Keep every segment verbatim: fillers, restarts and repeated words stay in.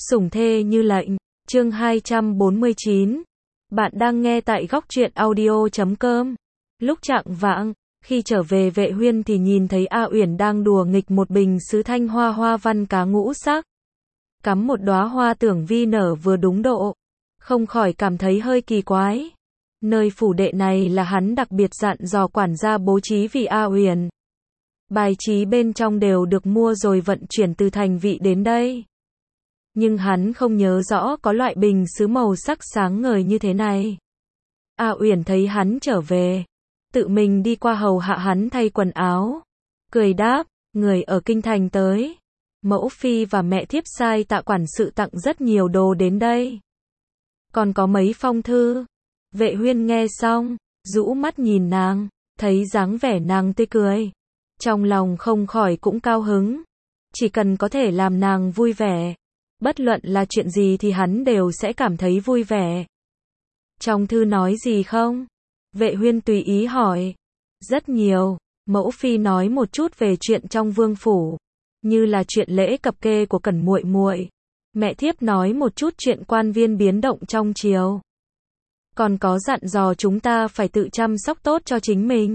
Sủng thê như lệnh, chương hai trăm bốn mươi chín. Bạn đang nghe tại góc truyện audio chấm com. Lúc chạng vạng, khi trở về Vệ Huyên thì nhìn thấy A Uyển đang đùa nghịch một bình sứ thanh hoa hoa văn cá ngũ sắc. Cắm một đóa hoa tưởng vi nở vừa đúng độ. Không khỏi cảm thấy hơi kỳ quái. Nơi phủ đệ này là hắn đặc biệt dặn dò quản gia bố trí vì A Uyển. Bài trí bên trong đều được mua rồi vận chuyển từ thành vị đến đây. Nhưng hắn không nhớ rõ có loại bình sứ màu sắc sáng ngời như thế này. A Uyển thấy hắn trở về, tự mình đi qua hầu hạ hắn thay quần áo, cười đáp, người ở kinh thành tới. Mẫu phi và mẹ thiếp sai tạ quản sự tặng rất nhiều đồ đến đây. Còn có mấy phong thư. Vệ Huyên nghe xong, rũ mắt nhìn nàng, thấy dáng vẻ nàng tươi cười. Trong lòng không khỏi cũng cao hứng. Chỉ cần có thể làm nàng vui vẻ. Bất luận là chuyện gì thì hắn đều sẽ cảm thấy vui vẻ. Trong thư nói gì không? Vệ Huyên tùy ý hỏi. Rất nhiều. Mẫu phi nói một chút về chuyện trong vương phủ, như là chuyện lễ cập kê của Cẩn muội muội. Mẹ thiếp nói một chút chuyện quan viên biến động trong triều. Còn có dặn dò chúng ta phải tự chăm sóc tốt cho chính mình.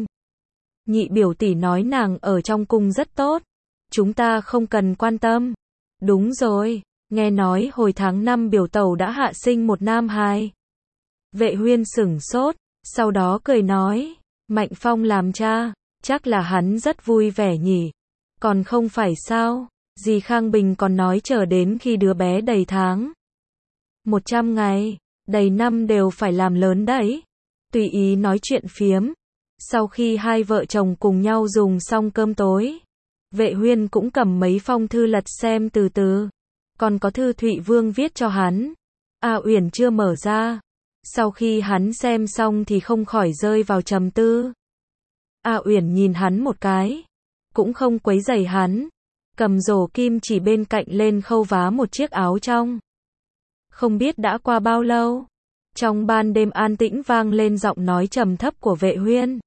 Nhị biểu tỷ nói nàng ở trong cung rất tốt. Chúng ta không cần quan tâm. Đúng rồi. Nghe nói hồi tháng năm biểu tẩu đã hạ sinh một nam hài. Vệ Huyên sửng sốt, sau đó cười nói, Mạnh Phong làm cha, chắc là hắn rất vui vẻ nhỉ. Còn không phải sao, dì Khang Bình còn nói chờ đến khi đứa bé đầy tháng. Một trăm ngày, đầy năm đều phải làm lớn đấy. Tùy ý nói chuyện phiếm. Sau khi hai vợ chồng cùng nhau dùng xong cơm tối, Vệ Huyên cũng cầm mấy phong thư lật xem từ từ. Còn có thư Thụy Vương viết cho hắn. A Uyển chưa mở ra. Sau khi hắn xem xong thì không khỏi rơi vào trầm tư. A Uyển nhìn hắn một cái, cũng không quấy rầy hắn, cầm rổ kim chỉ bên cạnh lên khâu vá một chiếc áo trong. Không biết đã qua bao lâu, trong ban đêm an tĩnh vang lên giọng nói trầm thấp của Vệ Huyên.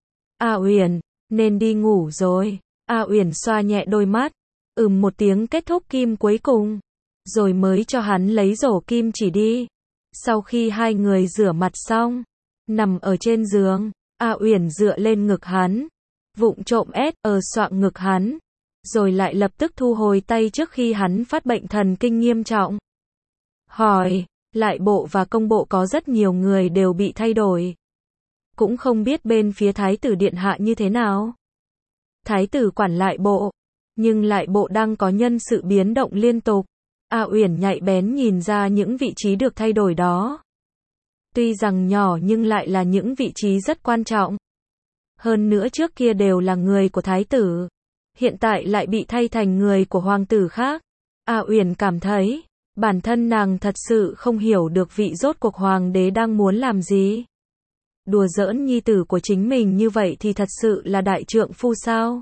A Uyển, nên đi ngủ rồi. A Uyển xoa nhẹ đôi mắt, ừm một tiếng kết thúc kim cuối cùng, rồi mới cho hắn lấy rổ kim chỉ đi. Sau khi hai người rửa mặt xong, nằm ở trên giường, A Uyển dựa lên ngực hắn, vụng trộm ét ở xoạng ngực hắn, rồi lại lập tức thu hồi tay trước khi hắn phát bệnh thần kinh nghiêm trọng. Hỏi, lại bộ và công bộ có rất nhiều người đều bị thay đổi. Cũng không biết bên phía thái tử điện hạ như thế nào. Thái tử quản lại bộ, nhưng lại bộ đang có nhân sự biến động liên tục. A Uyển nhạy bén nhìn ra những vị trí được thay đổi đó. Tuy rằng nhỏ nhưng lại là những vị trí rất quan trọng. Hơn nữa trước kia đều là người của thái tử, hiện tại lại bị thay thành người của hoàng tử khác. A Uyển cảm thấy, bản thân nàng thật sự không hiểu được vị rốt cuộc hoàng đế đang muốn làm gì. Đùa giỡn nhi tử của chính mình như vậy thì thật sự là đại trượng phu sao?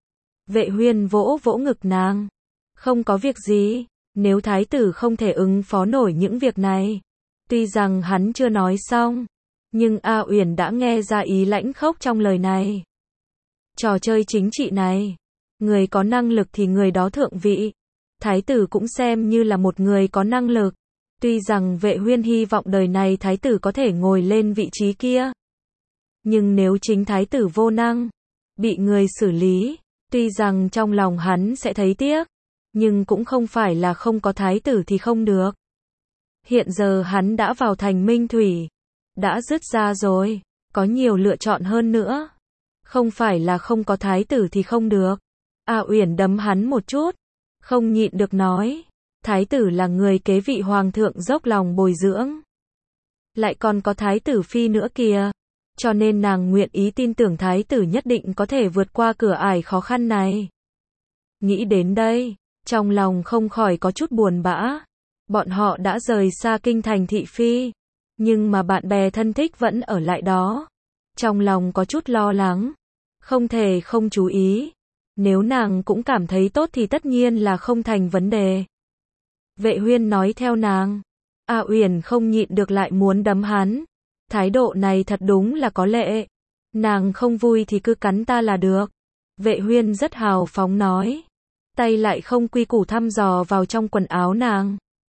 Vệ Huyên vỗ vỗ ngực nàng. Không có việc gì. Nếu thái tử không thể ứng phó nổi những việc này. Tuy rằng hắn chưa nói xong, nhưng A Uyển đã nghe ra ý lãnh khốc trong lời này. Trò chơi chính trị này, người có năng lực thì người đó thượng vị. Thái tử cũng xem như là một người có năng lực. Tuy rằng Vệ Huyên hy vọng đời này thái tử có thể ngồi lên vị trí kia. Nhưng nếu chính thái tử vô năng, bị người xử lý, tuy rằng trong lòng hắn sẽ thấy tiếc, nhưng cũng không phải là không có thái tử thì không được. Hiện giờ hắn đã vào thành Minh Thủy, đã dứt ra rồi, có nhiều lựa chọn hơn nữa. Không phải là không có thái tử thì không được. A Uyển đấm hắn một chút, không nhịn được nói, thái tử là người kế vị hoàng thượng dốc lòng bồi dưỡng. Lại còn có thái tử phi nữa kìa. Cho nên nàng nguyện ý tin tưởng thái tử nhất định có thể vượt qua cửa ải khó khăn này. Nghĩ đến đây, trong lòng không khỏi có chút buồn bã. Bọn họ đã rời xa kinh thành thị phi, nhưng mà bạn bè thân thích vẫn ở lại đó. Trong lòng có chút lo lắng, không thể không chú ý. Nếu nàng cũng cảm thấy tốt thì tất nhiên là không thành vấn đề. Vệ Huyên nói theo nàng. A Uyển không nhịn được lại muốn đấm hắn. Thái độ này thật đúng là có lệ. Nàng không vui thì cứ cắn ta là được. Vệ Huyên rất hào phóng nói. Tay lại không quy củ thăm dò vào trong quần áo nàng.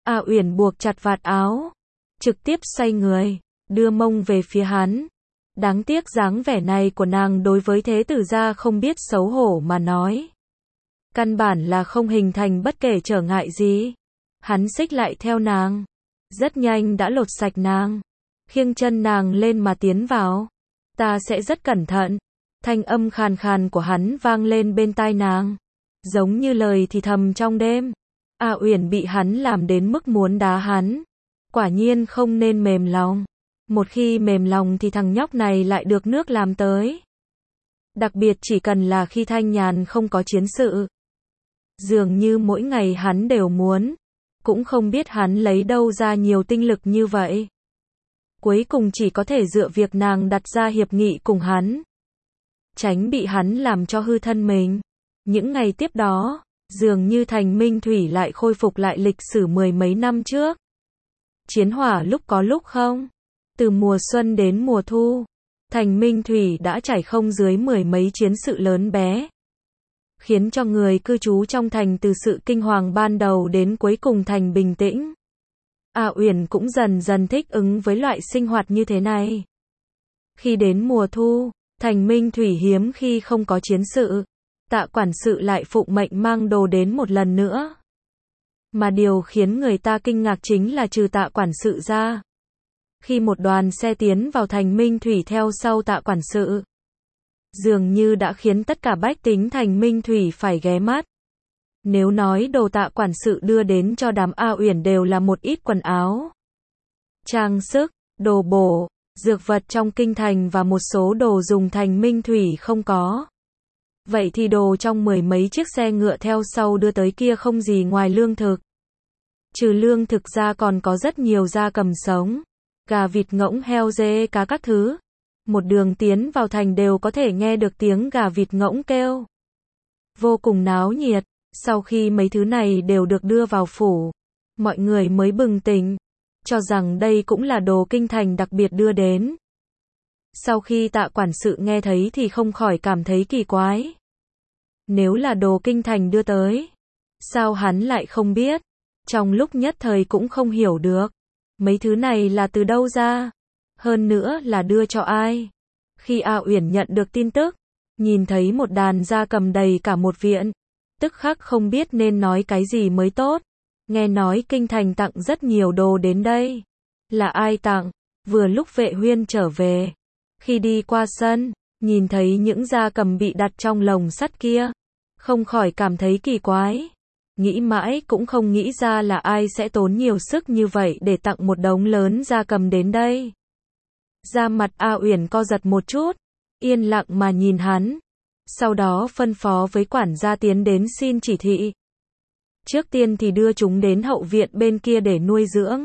A Uyển buộc chặt vạt áo, trực tiếp xoay người, đưa mông về phía hắn. Đáng tiếc dáng vẻ này của nàng đối với thế tử gia không biết xấu hổ mà nói. Căn bản là không hình thành bất kể trở ngại gì. Hắn xích lại theo nàng. Rất nhanh đã lột sạch nàng. Khiêng chân nàng lên mà tiến vào. Ta sẽ rất cẩn thận. Thanh âm khàn khàn của hắn vang lên bên tai nàng. Giống như lời thì thầm trong đêm. A Uyển bị hắn làm đến mức muốn đá hắn. Quả nhiên không nên mềm lòng. Một khi mềm lòng thì thằng nhóc này lại được nước làm tới. Đặc biệt chỉ cần là khi Thanh Nhàn không có chiến sự. Dường như mỗi ngày hắn đều muốn. Cũng không biết hắn lấy đâu ra nhiều tinh lực như vậy. Cuối cùng chỉ có thể dựa việc nàng đặt ra hiệp nghị cùng hắn. Tránh bị hắn làm cho hư thân mình. Những ngày tiếp đó, dường như Thành Minh Thủy lại khôi phục lại lịch sử mười mấy năm trước. Chiến hỏa lúc có lúc không. Từ mùa xuân đến mùa thu, Thành Minh Thủy đã trải không dưới mười mấy chiến sự lớn bé. Khiến cho người cư trú trong thành từ sự kinh hoàng ban đầu đến cuối cùng thành bình tĩnh. A Uyển cũng dần dần thích ứng với loại sinh hoạt như thế này. Khi đến mùa thu, Thành Minh Thủy hiếm khi không có chiến sự. Tạ quản sự lại phụng mệnh mang đồ đến một lần nữa. Mà điều khiến người ta kinh ngạc chính là trừ tạ quản sự ra. Khi một đoàn xe tiến vào Thành Minh Thủy theo sau tạ quản sự. Dường như đã khiến tất cả bách tính Thành Minh Thủy phải ghé mắt. Nếu nói đồ tạ quản sự đưa đến cho đám A Uyển đều là một ít quần áo, trang sức, đồ bổ, dược vật trong kinh thành và một số đồ dùng Thành Minh Thủy không có. Vậy thì đồ trong mười mấy chiếc xe ngựa theo sau đưa tới kia không gì ngoài lương thực. Trừ lương thực ra còn có rất nhiều gia cầm sống, gà vịt ngỗng heo dê cá các thứ. Một đường tiến vào thành đều có thể nghe được tiếng gà vịt ngỗng kêu. Vô cùng náo nhiệt. Sau khi mấy thứ này đều được đưa vào phủ, mọi người mới bừng tỉnh, cho rằng đây cũng là đồ kinh thành đặc biệt đưa đến. Sau khi tạ quản sự nghe thấy thì không khỏi cảm thấy kỳ quái. Nếu là đồ kinh thành đưa tới, sao hắn lại không biết? Trong lúc nhất thời cũng không hiểu được. Mấy thứ này là từ đâu ra? Hơn nữa là đưa cho ai? Khi A Uyển nhận được tin tức, nhìn thấy một đàn gia cầm đầy cả một viện, tức khắc không biết nên nói cái gì mới tốt. Nghe nói kinh thành tặng rất nhiều đồ đến đây. Là ai tặng? Vừa lúc Vệ Huyên trở về. Khi đi qua sân, nhìn thấy những gia cầm bị đặt trong lồng sắt kia, không khỏi cảm thấy kỳ quái. Nghĩ mãi cũng không nghĩ ra là ai sẽ tốn nhiều sức như vậy để tặng một đống lớn gia cầm đến đây. Da mặt A Uyển co giật một chút, yên lặng mà nhìn hắn. Sau đó phân phó với quản gia tiến đến xin chỉ thị. Trước tiên thì đưa chúng đến hậu viện bên kia để nuôi dưỡng.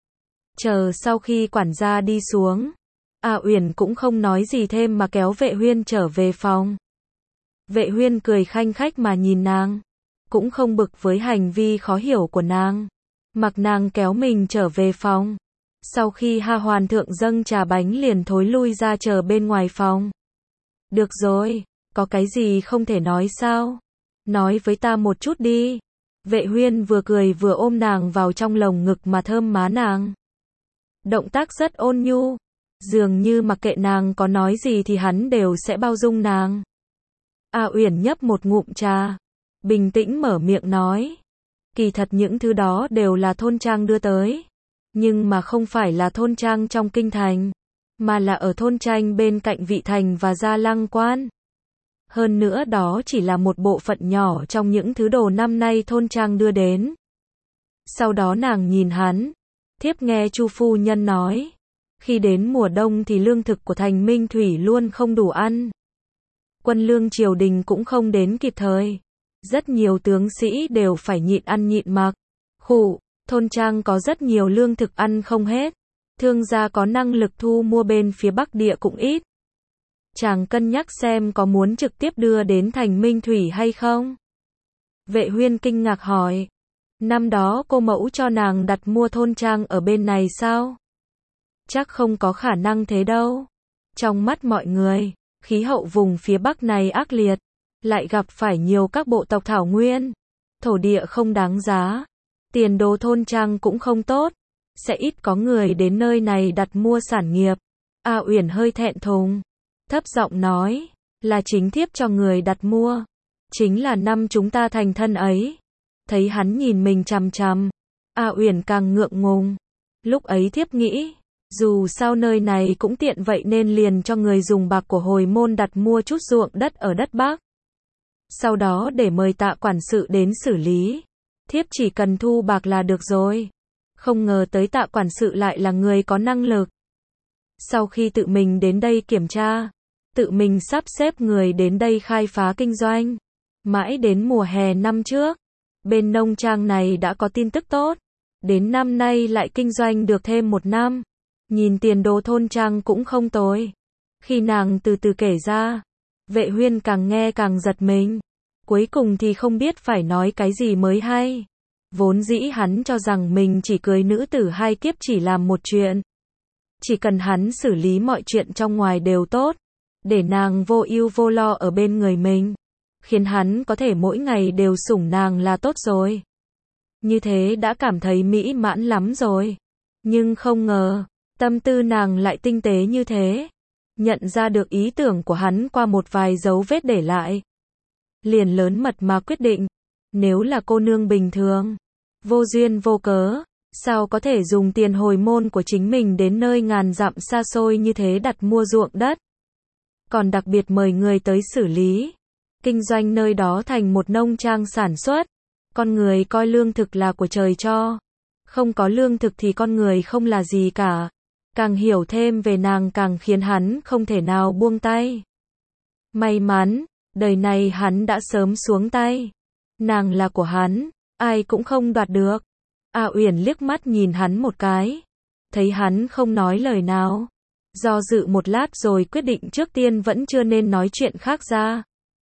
Chờ sau khi quản gia đi xuống, A Uyển cũng không nói gì thêm mà kéo Vệ Huyên trở về phòng. Vệ Huyên cười khanh khách mà nhìn nàng, cũng không bực với hành vi khó hiểu của nàng. Mặc nàng kéo mình trở về phòng. Sau khi Ha Hoàn thượng dâng trà bánh liền thối lui ra chờ bên ngoài phòng. Được rồi. Có cái gì không thể nói sao? Nói với ta một chút đi. Vệ Huyên vừa cười vừa ôm nàng vào trong lồng ngực mà thơm má nàng. Động tác rất ôn nhu. Dường như mặc kệ nàng có nói gì thì hắn đều sẽ bao dung nàng. A Uyển nhấp một ngụm trà. Bình tĩnh mở miệng nói. Kỳ thật những thứ đó đều là thôn trang đưa tới. Nhưng mà không phải là thôn trang trong kinh thành. Mà là ở thôn tranh bên cạnh Vị Thành và Gia Lăng Quan. Hơn nữa đó chỉ là một bộ phận nhỏ trong những thứ đồ năm nay thôn trang đưa đến. Sau đó nàng nhìn hắn. Thiếp nghe Chu phu nhân nói. Khi đến mùa đông thì lương thực của Thành Minh Thủy luôn không đủ ăn. Quân lương triều đình cũng không đến kịp thời. Rất nhiều tướng sĩ đều phải nhịn ăn nhịn mặc. Khụ, thôn trang có rất nhiều lương thực ăn không hết. Thương gia có năng lực thu mua bên phía Bắc địa cũng ít. Chàng cân nhắc xem có muốn trực tiếp đưa đến Thành Minh Thủy hay không? Vệ Huyên kinh ngạc hỏi. Năm đó cô mẫu cho nàng đặt mua thôn trang ở bên này sao? Chắc không có khả năng thế đâu. Trong mắt mọi người, khí hậu vùng phía Bắc này ác liệt, lại gặp phải nhiều các bộ tộc thảo nguyên, thổ địa không đáng giá. Tiền đồ thôn trang cũng không tốt, sẽ ít có người đến nơi này đặt mua sản nghiệp. A Uyển hơi thẹn thùng, thấp giọng nói, là chính thiếp cho người đặt mua. Chính là năm chúng ta thành thân ấy. Thấy hắn nhìn mình chằm chằm, A Uyển càng ngượng ngùng. Lúc ấy thiếp nghĩ, dù sao nơi này cũng tiện vậy nên liền cho người dùng bạc của hồi môn đặt mua chút ruộng đất ở đất Bắc. Sau đó để mời Tạ quản sự đến xử lý. Thiếp chỉ cần thu bạc là được rồi. Không ngờ tới Tạ quản sự lại là người có năng lực. Sau khi tự mình đến đây kiểm tra, tự mình sắp xếp người đến đây khai phá kinh doanh. Mãi đến mùa hè năm trước, bên nông trang này đã có tin tức tốt. Đến năm nay lại kinh doanh được thêm một năm. Nhìn tiền đồ thôn trang cũng không tồi. Khi nàng từ từ kể ra, Vệ Huyên càng nghe càng giật mình. Cuối cùng thì không biết phải nói cái gì mới hay. Vốn dĩ hắn cho rằng mình chỉ cưới nữ tử hai kiếp chỉ làm một chuyện. Chỉ cần hắn xử lý mọi chuyện trong ngoài đều tốt. Để nàng vô ưu vô lo ở bên người mình. Khiến hắn có thể mỗi ngày đều sủng nàng là tốt rồi. Như thế đã cảm thấy mỹ mãn lắm rồi. Nhưng không ngờ, tâm tư nàng lại tinh tế như thế. Nhận ra được ý tưởng của hắn qua một vài dấu vết để lại. Liền lớn mật mà quyết định, nếu là cô nương bình thường, vô duyên vô cớ, sao có thể dùng tiền hồi môn của chính mình đến nơi ngàn dặm xa xôi như thế đặt mua ruộng đất. Còn đặc biệt mời người tới xử lý, kinh doanh nơi đó thành một nông trang sản xuất. Con người coi lương thực là của trời cho. Không có lương thực thì con người không là gì cả. Càng hiểu thêm về nàng càng khiến hắn không thể nào buông tay. May mắn, đời này hắn đã sớm xuống tay. Nàng là của hắn, ai cũng không đoạt được. A Uyển liếc mắt nhìn hắn một cái. Thấy hắn không nói lời nào. Do dự một lát rồi quyết định trước tiên vẫn chưa nên nói chuyện khác ra.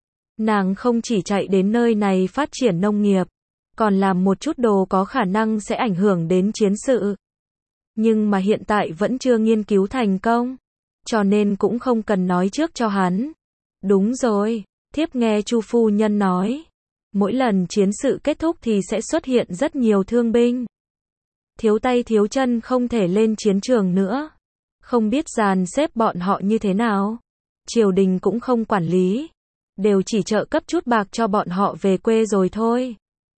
Nàng không chỉ chạy đến nơi này phát triển nông nghiệp, còn làm một chút đồ có khả năng sẽ ảnh hưởng đến chiến sự. Nhưng mà hiện tại vẫn chưa nghiên cứu thành công, cho nên cũng không cần nói trước cho hắn. Đúng rồi, thiếp nghe Chu phu nhân nói, mỗi lần chiến sự kết thúc thì sẽ xuất hiện rất nhiều thương binh. Thiếu tay thiếu chân không thể lên chiến trường nữa. Không biết dàn xếp bọn họ như thế nào. Triều đình cũng không quản lý, đều chỉ trợ cấp chút bạc cho bọn họ về quê rồi thôi.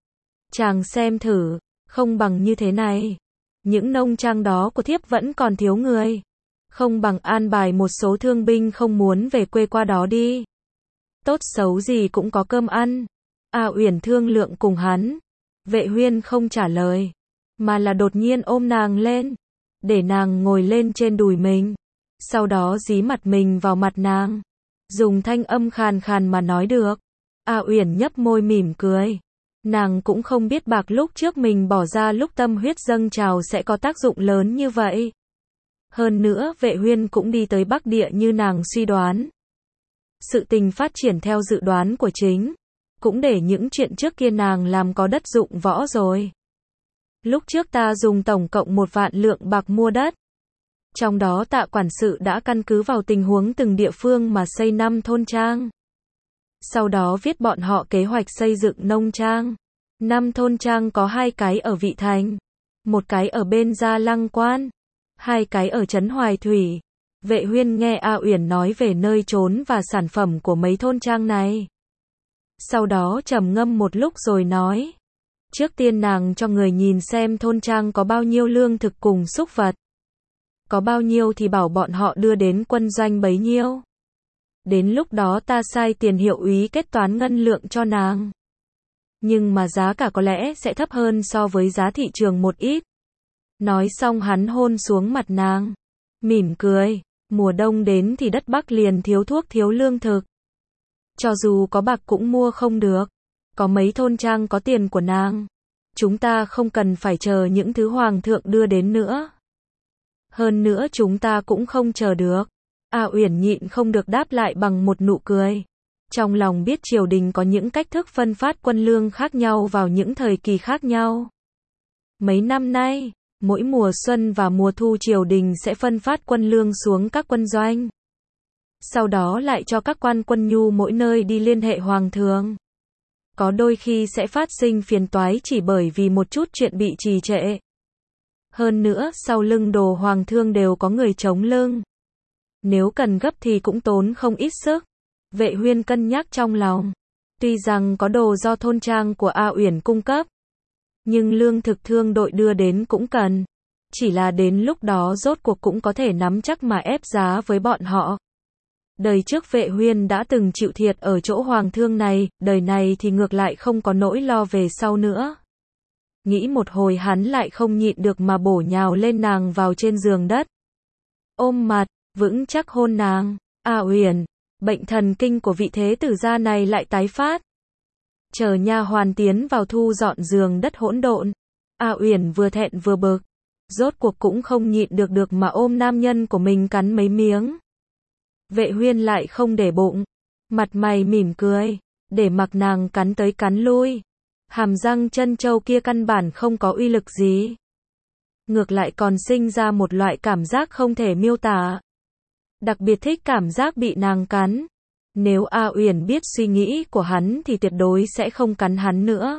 Chàng xem thử, không bằng như thế này. Những nông trang đó của thiếp vẫn còn thiếu người. Không bằng an bài một số thương binh không muốn về quê qua đó đi. Tốt xấu gì cũng có cơm ăn. A Uyển thương lượng cùng hắn. Vệ Huyên không trả lời, mà là đột nhiên ôm nàng lên, để nàng ngồi lên trên đùi mình. Sau đó dí mặt mình vào mặt nàng, dùng thanh âm khàn khàn mà nói được. A Uyển nhấp môi mỉm cười. Nàng cũng không biết bạc lúc trước mình bỏ ra lúc tâm huyết dâng trào sẽ có tác dụng lớn như vậy. Hơn nữa Vệ Huyên cũng đi tới Bắc Địa như nàng suy đoán. Sự tình phát triển theo dự đoán của chính, cũng để những chuyện trước kia nàng làm có đất dụng võ rồi. Lúc trước ta dùng tổng cộng một vạn lượng bạc mua đất. Trong đó Tạ quản sự đã căn cứ vào tình huống từng địa phương mà xây năm thôn trang. Sau đó viết bọn họ kế hoạch xây dựng nông trang. Năm thôn trang có hai cái ở Vị Thành, một cái ở bên Gia Lăng Quan, hai cái ở trấn Hoài Thủy. Vệ Huyên nghe A Uyển nói về nơi trốn và sản phẩm của mấy thôn trang này. Sau đó trầm ngâm một lúc rồi nói. Trước tiên nàng cho người nhìn xem thôn trang có bao nhiêu lương thực cùng súc vật. Có bao nhiêu thì bảo bọn họ đưa đến quân doanh bấy nhiêu. Đến lúc đó ta sai tiền hiệu úy kết toán ngân lượng cho nàng. Nhưng mà giá cả có lẽ sẽ thấp hơn so với giá thị trường một ít. Nói xong hắn hôn xuống mặt nàng, mỉm cười. Mùa đông đến thì đất Bắc liền thiếu thuốc thiếu lương thực. Cho dù có bạc cũng mua không được. Có mấy thôn trang có tiền của nàng. Chúng ta không cần phải chờ những thứ hoàng thượng đưa đến nữa. Hơn nữa chúng ta cũng không chờ được. A Uyển nhịn không được đáp lại bằng một nụ cười. Trong lòng biết triều đình có những cách thức phân phát quân lương khác nhau vào những thời kỳ khác nhau. Mấy năm nay, mỗi mùa xuân và mùa thu triều đình sẽ phân phát quân lương xuống các quân doanh. Sau đó lại cho các quan quân nhu mỗi nơi đi liên hệ hoàng thượng. có đôi khi sẽ phát sinh phiền toái chỉ bởi vì một chút chuyện bị trì trệ. Hơn nữa, sau lưng Đồ Hoàng Thương đều có người chống lưng. Nếu cần gấp thì cũng tốn không ít sức. Vệ Huyên cân nhắc trong lòng. Tuy rằng có đồ do thôn trang của A Uyển cung cấp, nhưng lương thực thương đội đưa đến cũng cần. Chỉ là đến lúc đó rốt cuộc cũng có thể nắm chắc mà ép giá với bọn họ. Đời trước Vệ Huyên đã từng chịu thiệt ở chỗ Hoàng Thương này, đời này thì ngược lại không có nỗi lo về sau nữa. Nghĩ một hồi hắn lại không nhịn được mà bổ nhào lên nàng vào trên giường đất. Ôm mặt, vững chắc hôn nàng. A Uyển, bệnh thần kinh của vị thế tử gia này lại tái phát. Chờ nha hoàn tiến vào thu dọn giường đất hỗn độn. A Uyển vừa thẹn vừa bực. Rốt cuộc cũng không nhịn được được mà ôm nam nhân của mình cắn mấy miếng. Vệ Huyên lại không để bụng. Mặt mày mỉm cười. Để mặc nàng cắn tới cắn lui. Hàm răng chân châu kia căn bản không có uy lực gì. Ngược lại còn sinh ra một loại cảm giác không thể miêu tả. Đặc biệt thích cảm giác bị nàng cắn. Nếu A Uyển biết suy nghĩ của hắn thì tuyệt đối sẽ không cắn hắn nữa.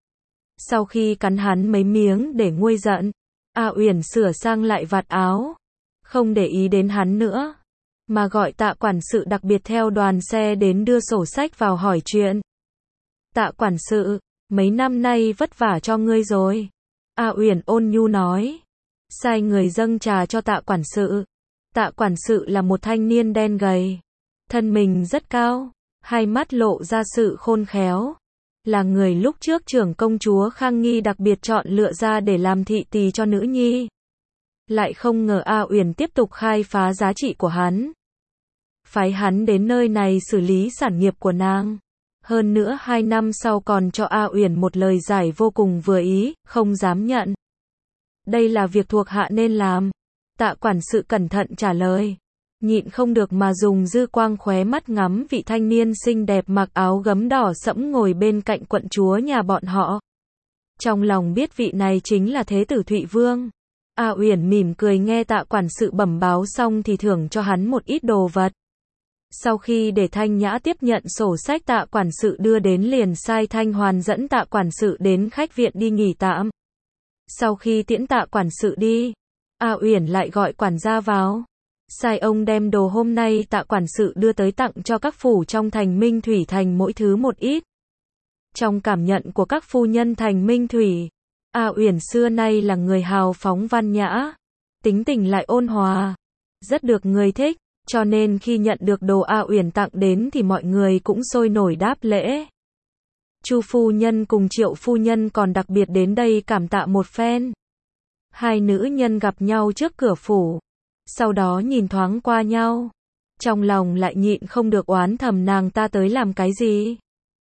Sau khi cắn hắn mấy miếng để nguôi giận, A Uyển sửa sang lại vạt áo. Không để ý đến hắn nữa. Mà gọi Tạ quản sự đặc biệt theo đoàn xe đến đưa sổ sách vào hỏi chuyện. Tạ quản sự, mấy năm nay vất vả cho ngươi rồi. A Uyển ôn nhu nói. Sai người dâng trà cho Tạ quản sự. Tạ quản sự là một thanh niên đen gầy. Thân mình rất cao. Hai mắt lộ ra sự khôn khéo. Là người lúc trước trưởng công chúa Khang Nghi đặc biệt chọn lựa ra để làm thị tỳ cho nữ nhi. Lại không ngờ A Uyển tiếp tục khai phá giá trị của hắn. Phái hắn đến nơi này xử lý sản nghiệp của nàng. Hơn nữa hai năm sau còn cho A Uyển một lời giải vô cùng vừa ý, không dám nhận. Đây là việc thuộc hạ nên làm. Tạ quản sự cẩn thận trả lời. Nhịn không được mà dùng dư quang khóe mắt ngắm vị thanh niên xinh đẹp mặc áo gấm đỏ sẫm ngồi bên cạnh quận chúa nhà bọn họ. Trong lòng biết vị này chính là thế tử Thụy Vương. A Uyển mỉm cười nghe Tạ quản sự bẩm báo xong thì thưởng cho hắn một ít đồ vật. Sau khi để Thanh Nhã tiếp nhận sổ sách Tạ quản sự đưa đến liền sai Thanh Hoàn dẫn Tạ quản sự đến khách viện đi nghỉ tạm. Sau khi tiễn Tạ quản sự đi, A Uyển lại gọi quản gia vào. Sai ông đem đồ hôm nay Tạ quản sự đưa tới tặng cho các phủ trong thành Minh Thủy thành mỗi thứ một ít. Trong cảm nhận của các phu nhân thành Minh Thủy, A Uyển xưa nay là người hào phóng văn nhã, tính tình lại ôn hòa, rất được người thích, cho nên khi nhận được đồ A Uyển tặng đến thì mọi người cũng sôi nổi đáp lễ. Chu phu nhân cùng Triệu phu nhân còn đặc biệt đến đây cảm tạ một phen. Hai nữ nhân gặp nhau trước cửa phủ, sau đó nhìn thoáng qua nhau, trong lòng lại nhịn không được oán thầm nàng ta tới làm cái gì.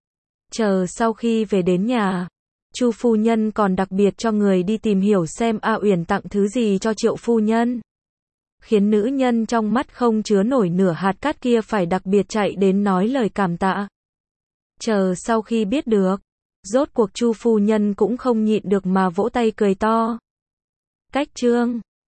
Chờ sau khi về đến nhà, Chu phu nhân còn đặc biệt cho người đi tìm hiểu xem A Uyển tặng thứ gì cho Triệu phu nhân. Khiến nữ nhân trong mắt không chứa nổi nửa hạt cát kia phải đặc biệt chạy đến nói lời cảm tạ. Chờ sau khi biết được, rốt cuộc Chu phu nhân cũng không nhịn được mà vỗ tay cười to. Cách chương